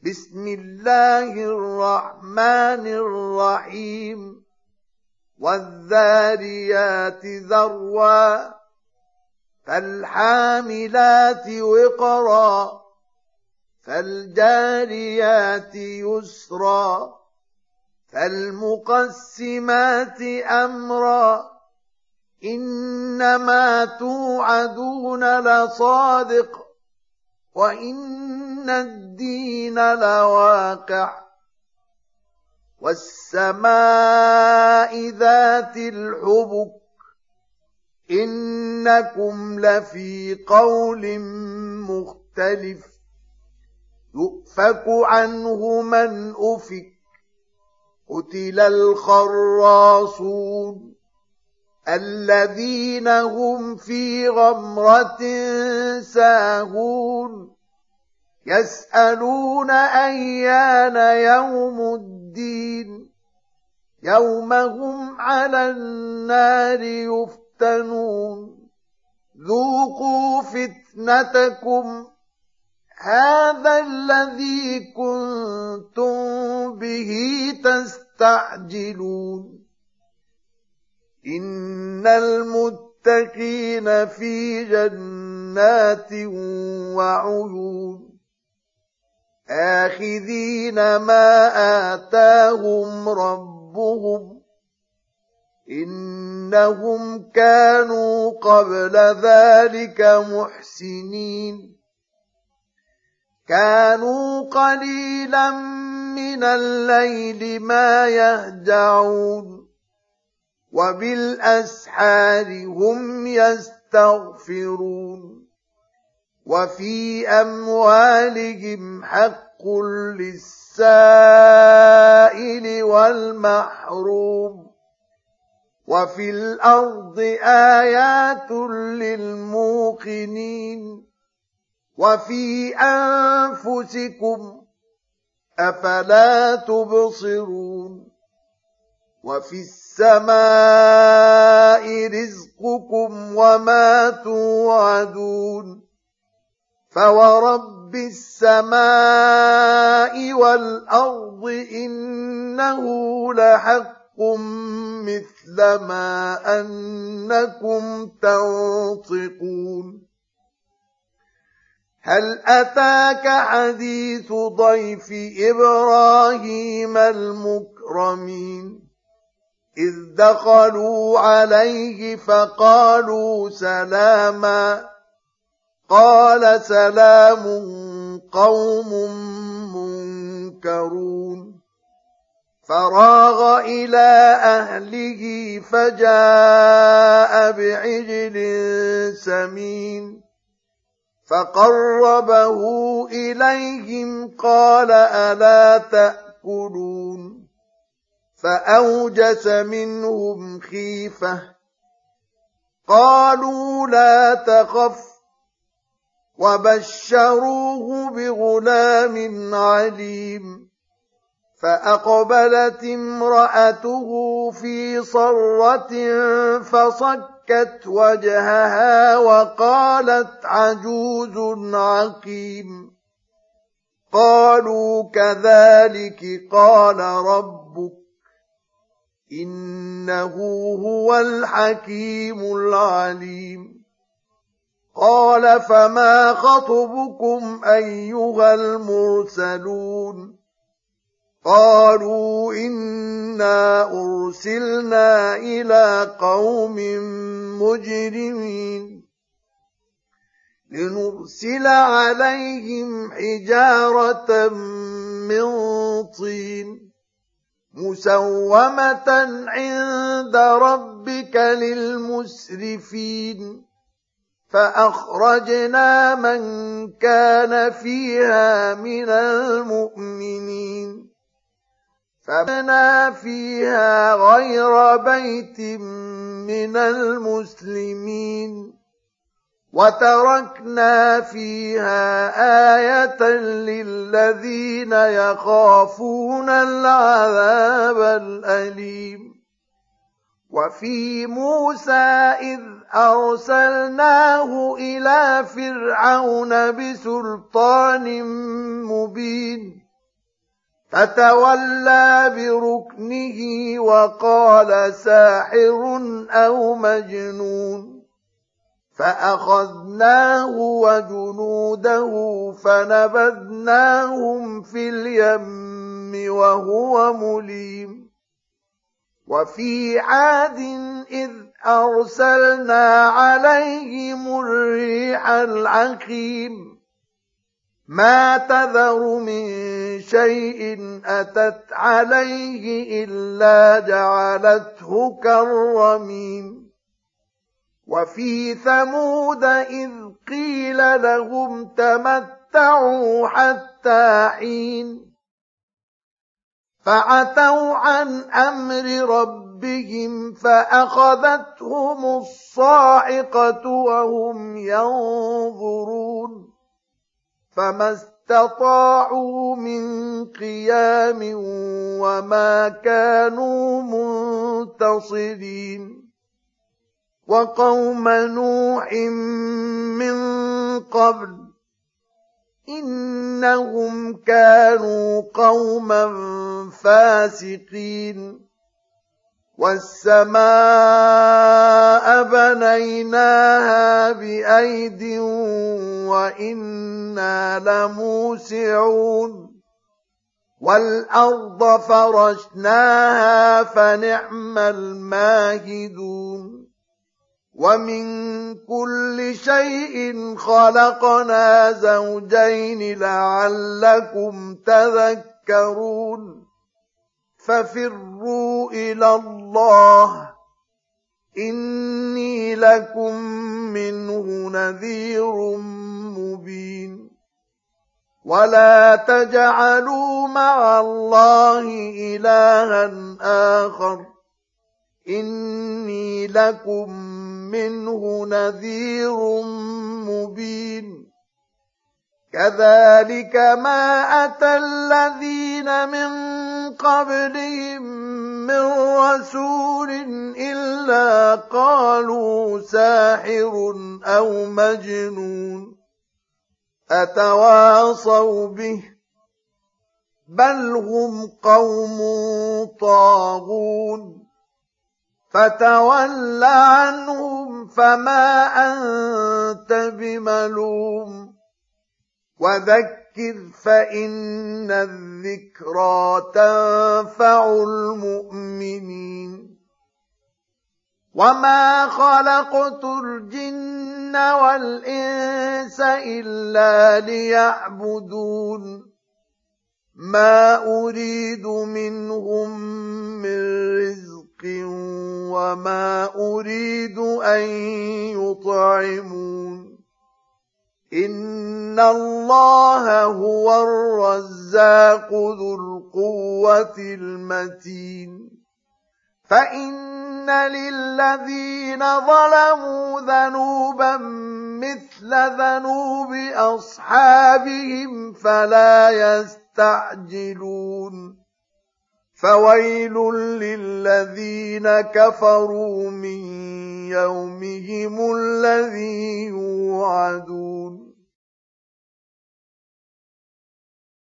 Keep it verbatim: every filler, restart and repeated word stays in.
بسم الله الرحمن الرحيم والذاريات ذروا فالحاملات وقرا فالجاريات يسرا فالمقسمات أمرا إنما توعدون لصادق وإن الدين لواقع والسماء ذات الحبك إنكم لفي قول مختلف يؤفك عنه من أفك قتل الخراصون الذين هم في غمرة ساهون يسألون أيان يوم الدين يوم هم على النار يفتنون ذوقوا فتنتكم هذا الذي كنتم به تستعجلون إن المتقين في جنات وعيون آخذين ما آتاهم ربهم إنهم كانوا قبل ذلك محسنين كانوا قليلا من الليل ما يهجعون وبالأسحار هم يستغفرون وفي أموالهم حق للسائل والمحروم وفي الأرض آيات للموقنين وفي أنفسكم أفلا تبصرون وفي السماء رزقكم وما توعدون فورب السماء والأرض إنه لحق مثل ما أنكم تنطقون هل أتاك حديث ضيف إبراهيم المكرمين إذ دخلوا عليه فقالوا سلاما قال سلام قوم منكرون فراغ إلى أهله فجاء بعجل سمين فقربه إليهم قال ألا تأكلون فأوجس منهم خيفة قالوا لا تخف وبشروه بغلام عليم فأقبلت امرأته في صرة فصكت وجهها وقالت عجوز عقيم قالوا كذلك قال ربك إنه هو الحكيم العليم قال فما خطبكم أيها المرسلون قالوا إنا أرسلنا إلى قوم مجرمين لنرسل عليهم حجارة من طين مسومة عند ربك للمسرفين فأخرجنا من كان فيها من المؤمنين فبنى فيها غير بيت من المسلمين وتركنا فيها آية للذين يخافون العذاب الأليم وفي موسى إذ أرسلناه إلى فرعون بسلطان مبين فتولى بركنه وقال ساحر أو مجنون فأخذناه وجنوده فنبذناهم في اليم وهو مليم وفي عاد إذ أرسلنا عليهم الريح العقيم ما تذر من شيء أتت عليه إلا جعلته كالرميم وفي ثمود إذ قيل لهم تمتعوا حتى حين فعتوا عن أمر ربهم فأخذتهم الصاعقة وهم ينظرون فما استطاعوا من قيام وما كانوا منتصرين وقوم نوح من قبل إنهم كانوا قوما فاسقين والسماء بنيناها بأيد وإنا لموسعون والأرض فرشناها فنعم الماهدون ومن كل شيء خلقنا زوجين لعلكم تذكرون ففروا إلى الله إني لكم منه نذير مبين ولا تجعلوا مع الله إلها آخر إني لكم منه نذير مبين كذلك ما أتى الذين من قبلهم من رسول إلا قالوا ساحر أو مجنون أتواصوا به بل هم قوم طاغون فتول عنهم فما أنت بملوم وذكر فإن الذكرى تنفع المؤمنين وما خلقت الجن والإنس إلا ليعبدون ما أريد منهم من رزق وما أريد أن يطعمون إن الله هو الرزاق ذو القوة المتين فإن للذين ظلموا ذنوبا مثل ذنوب أصحابهم فلا يستعجلون فويل للذين كفروا من يومهم الذي يوعدون